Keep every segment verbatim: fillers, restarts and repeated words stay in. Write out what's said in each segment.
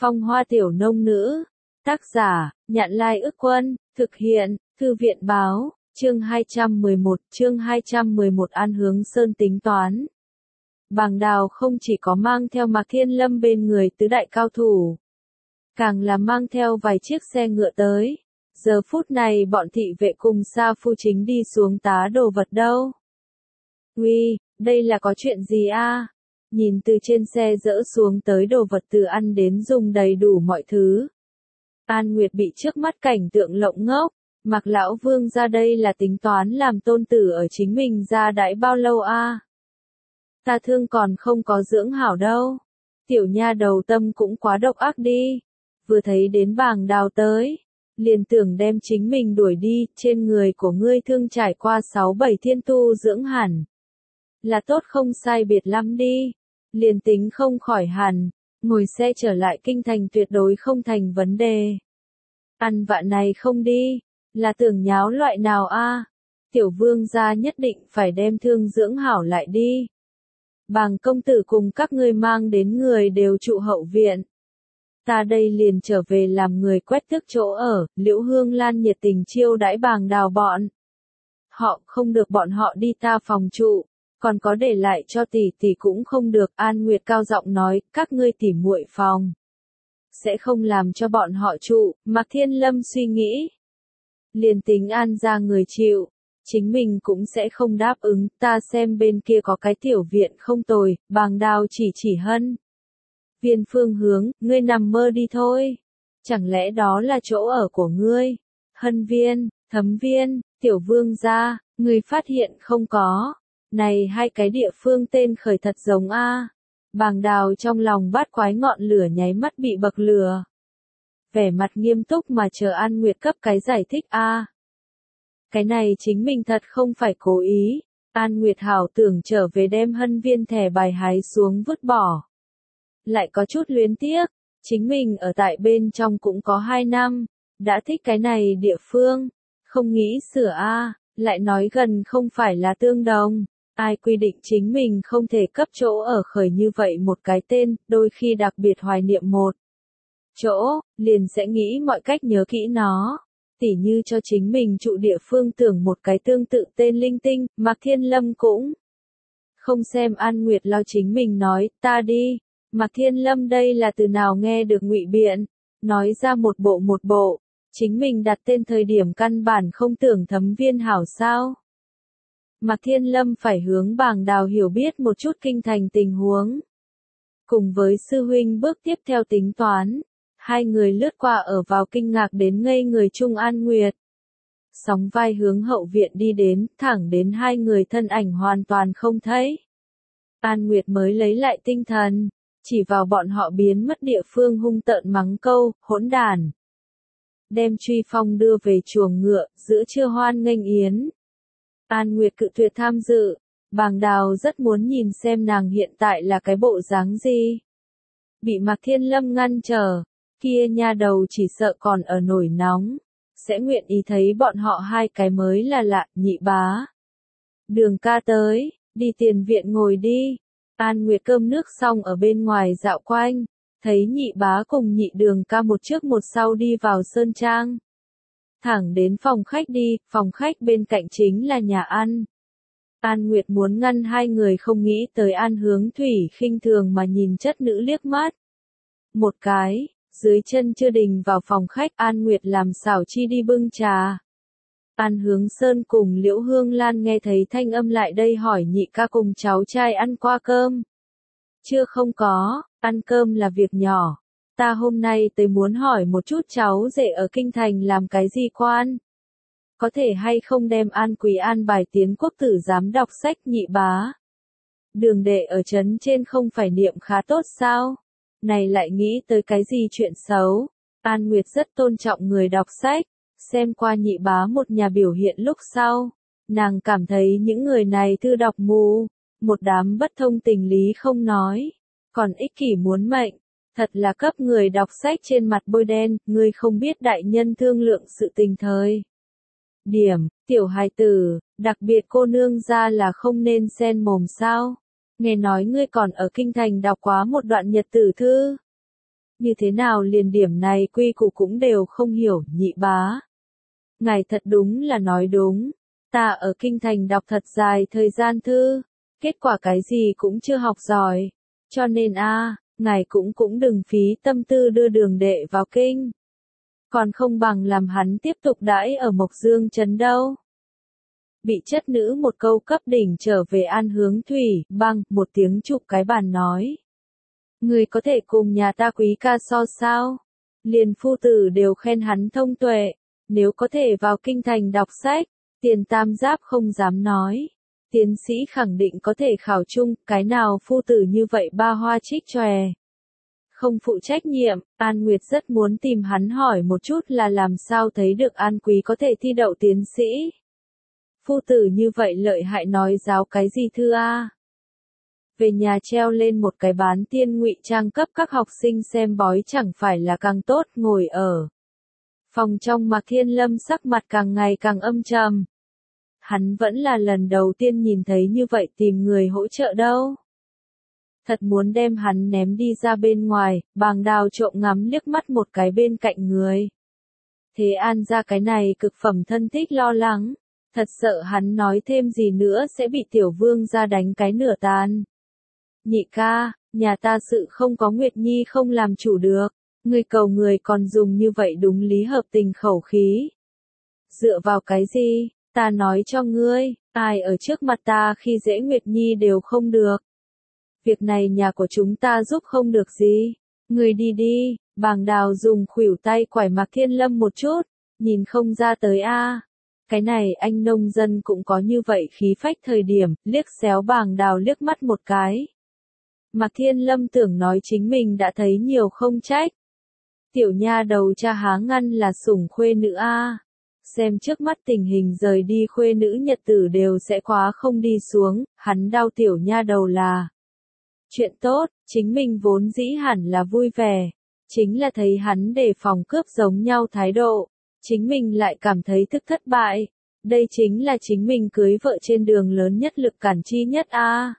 Phong hoa tiểu nông nữ. Tác giả, Nhạn Lai Ức Quân, thực hiện, Thư viện Báo, chương hai trăm mười một, chương hai trăm mười một An Hướng Sơn tính toán. Bàng Đào không chỉ có mang theo Mạc Thiên Lâm bên người tứ đại cao thủ, càng là mang theo vài chiếc xe ngựa tới. Giờ phút này bọn thị vệ cùng Sa Phu chính đi xuống tá đồ vật đâu. Uy, đây là có chuyện gì a? Nhìn từ trên xe dỡ xuống tới đồ vật từ ăn đến dùng đầy đủ mọi thứ. An Nguyệt bị trước mắt cảnh tượng lộng ngốc. Mạc lão vương ra đây là tính toán làm tôn tử ở chính mình ra đãi bao lâu a? Ta thương còn không có dưỡng hảo đâu. Tiểu nha đầu tâm cũng quá độc ác đi. Vừa thấy đến Bàng Đào tới, liền tưởng đem chính mình đuổi đi, trên người của ngươi thương trải qua sáu bảy thiên tu dưỡng hẳn. Là tốt không sai biệt lắm đi. Liền tính không khỏi hẳn, ngồi xe trở lại kinh thành tuyệt đối không thành vấn đề. Ăn vạ này không đi, là tưởng nháo loại nào a? Tiểu vương gia nhất định phải đem thương dưỡng hảo lại đi. Bàng công tử cùng các ngươi mang đến người đều trụ hậu viện. Ta đây liền trở về làm người quét tước chỗ ở. Liễu Hương Lan nhiệt tình chiêu đãi Bàng Đào bọn họ, không được bọn họ đi ta phòng trụ, còn có để lại cho tỷ tỷ cũng không được. An Nguyệt cao giọng nói, các ngươi tỉ muội phòng sẽ không làm cho bọn họ trụ. Mạc Thiên Lâm suy nghĩ, liền tính An ra người chịu, chính mình cũng sẽ không đáp ứng. Ta xem bên kia có cái tiểu viện không tồi. Bàng Đào chỉ chỉ Hân Viên phương hướng, ngươi nằm mơ đi thôi. Chẳng lẽ đó là chỗ ở của ngươi? Hân Viên, Thấm Viên, Tiểu Vương gia, ngươi phát hiện không có? Này hai cái địa phương tên khởi thật giống a. Bàng Đào trong lòng bát quái ngọn lửa nháy mắt bị bậc lửa. Vẻ mặt nghiêm túc mà chờ An Nguyệt cấp cái giải thích a. Cái này chính mình thật không phải cố ý. An Nguyệt hảo tưởng trở về đem Hân Viên thẻ bài hái xuống vứt bỏ. Lại có chút luyến tiếc, chính mình ở tại bên trong cũng có hai năm, đã thích cái này địa phương, không nghĩ sửa a, lại nói gần không phải là tương đồng. Ai quy định chính mình không thể cấp chỗ ở khởi như vậy một cái tên, đôi khi đặc biệt hoài niệm một chỗ, liền sẽ nghĩ mọi cách nhớ kỹ nó. Tỉ như cho chính mình trụ địa phương tưởng một cái tương tự tên linh tinh. Mạc Thiên Lâm cũng không xem An Nguyệt lo chính mình nói, ta đi. Mạc Thiên Lâm đây là từ nào nghe được ngụy biện, nói ra một bộ một bộ, chính mình đặt tên thời điểm căn bản không tưởng Thấm Viên hảo sao. Mạc Thiên Lâm phải hướng Bàng Đào hiểu biết một chút kinh thành tình huống. Cùng với sư huynh bước tiếp theo tính toán, hai người lướt qua ở vào kinh ngạc đến ngây người chung An Nguyệt. Sóng vai hướng hậu viện đi đến, thẳng đến hai người thân ảnh hoàn toàn không thấy. An Nguyệt mới lấy lại tinh thần, chỉ vào bọn họ biến mất địa phương hung tợn mắng câu, hỗn đản. Đem Truy Phong đưa về chuồng ngựa, giữa trưa hoan nghênh yến. An Nguyệt cự tuyệt tham dự, Bàng Đào rất muốn nhìn xem nàng hiện tại là cái bộ dáng gì. Bị Mạc Thiên Lâm ngăn trở, kia nha đầu chỉ sợ còn ở nổi nóng, sẽ nguyện ý thấy bọn họ hai cái mới là lạ. Nhị bá, Đường ca tới, đi tiền viện ngồi đi. An Nguyệt cơm nước xong ở bên ngoài dạo quanh, thấy nhị bá cùng nhị đường ca một trước một sau đi vào sơn trang. Thẳng đến phòng khách đi, phòng khách bên cạnh chính là nhà ăn. An Nguyệt muốn ngăn hai người không nghĩ tới An Hướng Thủy khinh thường mà nhìn chất nữ liếc mắt. Một cái, dưới chân chưa đình vào phòng khách, An Nguyệt làm xảo chi đi bưng trà. An Hướng Sơn cùng Liễu Hương Lan nghe thấy thanh âm lại đây hỏi nhị ca cùng cháu trai ăn qua cơm. Chưa không có, ăn cơm là việc nhỏ. Ta hôm nay tới muốn hỏi một chút cháu rể ở kinh thành làm cái gì quan. Có thể hay không đem An Quý an bài tiến quốc tử giám đọc sách. Nhị bá, Đường đệ ở trấn trên không phải niệm khá tốt sao? Này lại nghĩ tới cái gì chuyện xấu. An Nguyệt rất tôn trọng người đọc sách. Xem qua nhị bá một nhà biểu hiện lúc sau, nàng cảm thấy những người này thư đọc mù, một đám bất thông tình lý không nói, còn ích kỷ muốn mệnh, thật là cấp người đọc sách trên mặt bôi đen. Ngươi không biết đại nhân thương lượng sự tình thời điểm, tiểu hài tử, đặc biệt cô nương ra là không nên xen mồm sao? Nghe nói ngươi còn ở kinh thành đọc quá một đoạn nhật tử thư. Như thế nào liền điểm này quy củ cũng đều không hiểu, nhị bá. Ngài thật đúng là nói đúng. Ta ở kinh thành đọc thật dài thời gian thư, kết quả cái gì cũng chưa học giỏi. Cho nên a, ngài cũng cũng đừng phí tâm tư đưa đường đệ vào kinh. Còn không bằng làm hắn tiếp tục đãi ở Mộc Dương trấn đâu. Bị chất nữ một câu cấp đỉnh trở về An Hướng Thủy, băng, một tiếng chụp cái bàn nói. Người có thể cùng nhà ta quý ca so sao? Liền phu tử đều khen hắn thông tuệ, nếu có thể vào kinh thành đọc sách, tiền tam giáp không dám nói. Tiến sĩ khẳng định có thể khảo chung, cái nào phu tử như vậy ba hoa trích chòe. Không phụ trách nhiệm, An Nguyệt rất muốn tìm hắn hỏi một chút là làm sao thấy được An Quý có thể thi đậu tiến sĩ. Phu tử như vậy lợi hại nói giáo cái gì thư a? Về nhà treo lên một cái bán tiên ngụy trang cấp các học sinh xem bói chẳng phải là càng tốt, ngồi ở phòng trong Mạc Thiên Lâm sắc mặt càng ngày càng âm trầm. Hắn vẫn là lần đầu tiên nhìn thấy như vậy tìm người hỗ trợ đâu. Thật muốn đem hắn ném đi ra bên ngoài, Bàng Đào trộm ngắm liếc mắt một cái bên cạnh người. Thế An ra cái này cực phẩm thân thích lo lắng, thật sợ hắn nói thêm gì nữa sẽ bị tiểu vương ra đánh cái nửa tan. Nhị ca, nhà ta sự không có Nguyệt Nhi không làm chủ được, người cầu người còn dùng như vậy đúng lý hợp tình khẩu khí. Dựa vào cái gì, ta nói cho ngươi, ai ở trước mặt ta khi dễ Nguyệt Nhi đều không được. Việc này nhà của chúng ta giúp không được gì, ngươi đi đi. Bàng Đào dùng khuỷu tay quải Mạc Thiên Lâm một chút, nhìn không ra tới a. Cái này anh nông dân cũng có như vậy khí phách thời điểm, liếc xéo Bàng Đào liếc mắt một cái. Mạc Thiên Lâm tưởng nói chính mình đã thấy nhiều không trách. Tiểu nha đầu cha há ngăn là sủng khuê nữ a. Xem trước mắt tình hình rời đi khuê nữ nhật tử đều sẽ quá không đi xuống, hắn đau tiểu nha đầu là chuyện tốt, chính mình vốn dĩ hẳn là vui vẻ. Chính là thấy hắn đề phòng cướp giống nhau thái độ, chính mình lại cảm thấy thức thất bại. Đây chính là chính mình cưới vợ trên đường lớn nhất lực cản chi nhất a. À.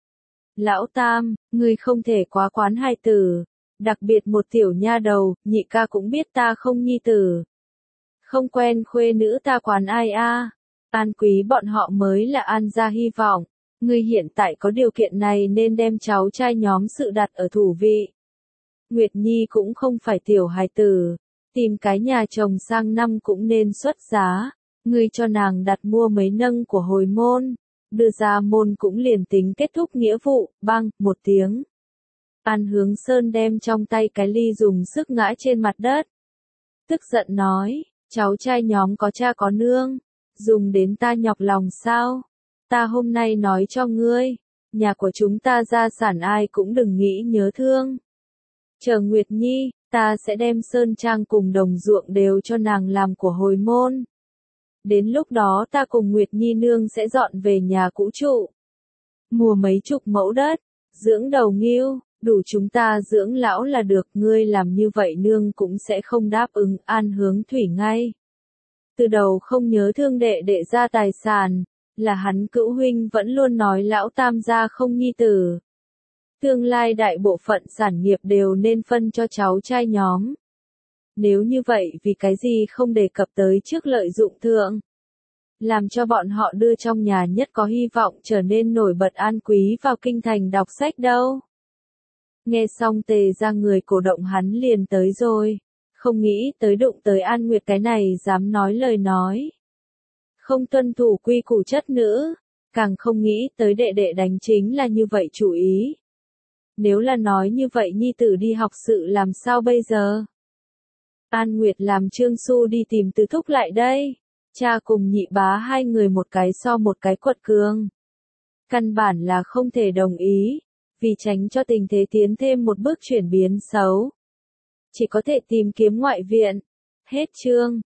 Lão Tam, ngươi không thể quá quán hài tử, đặc biệt một tiểu nha đầu, nhị ca cũng biết ta không nhi tử. Không quen khuê nữ ta quán ai a? À. An Quý bọn họ mới là An gia hy vọng, ngươi hiện tại có điều kiện này nên đem cháu trai nhóm sự đặt ở thủ vị. Nguyệt Nhi cũng không phải tiểu hài tử, tìm cái nhà chồng sang năm cũng nên xuất giá, ngươi cho nàng đặt mua mấy nâng của hồi môn, đưa ra môn cũng liền tính kết thúc nghĩa vụ, băng, một tiếng. An Hướng Sơn đem trong tay cái ly dùng sức ngã trên mặt đất. Tức giận nói, cháu trai nhóm có cha có nương, dùng đến ta nhọc lòng sao? Ta hôm nay nói cho ngươi, nhà của chúng ta gia sản ai cũng đừng nghĩ nhớ thương. Chờ Nguyệt Nhi, ta sẽ đem sơn trang cùng đồng ruộng đều cho nàng làm của hồi môn. Đến lúc đó ta cùng Nguyệt Nhi nương sẽ dọn về nhà cũ trụ. Mùa mấy chục mẫu đất, dưỡng đầu nghêu, đủ chúng ta dưỡng lão là được, ngươi làm như vậy nương cũng sẽ không đáp ứng. An Hướng Thủy ngay từ đầu không nhớ thương đệ đệ ra tài sản, là hắn cữu huynh vẫn luôn nói lão Tam gia không nhi tử. Tương lai đại bộ phận sản nghiệp đều nên phân cho cháu trai nhóm. Nếu như vậy vì cái gì không đề cập tới trước lợi dụng thượng. Làm cho bọn họ đưa trong nhà nhất có hy vọng trở nên nổi bật An Quý vào kinh thành đọc sách đâu. Nghe xong Tề ra người cổ động hắn liền tới rồi. Không nghĩ tới đụng tới An Nguyệt cái này dám nói lời nói. Không tuân thủ quy củ chất nữ. Càng không nghĩ tới đệ đệ đánh chính là như vậy chủ ý. Nếu là nói như vậy nhi tử đi học sự làm sao bây giờ? An Nguyệt làm Trương Xu đi tìm Từ Thúc lại đây. Cha cùng nhị bá hai người một cái so một cái quật cường. Căn bản là không thể đồng ý, vì tránh cho tình thế tiến thêm một bước chuyển biến xấu. Chỉ có thể tìm kiếm ngoại viện. Hết chương.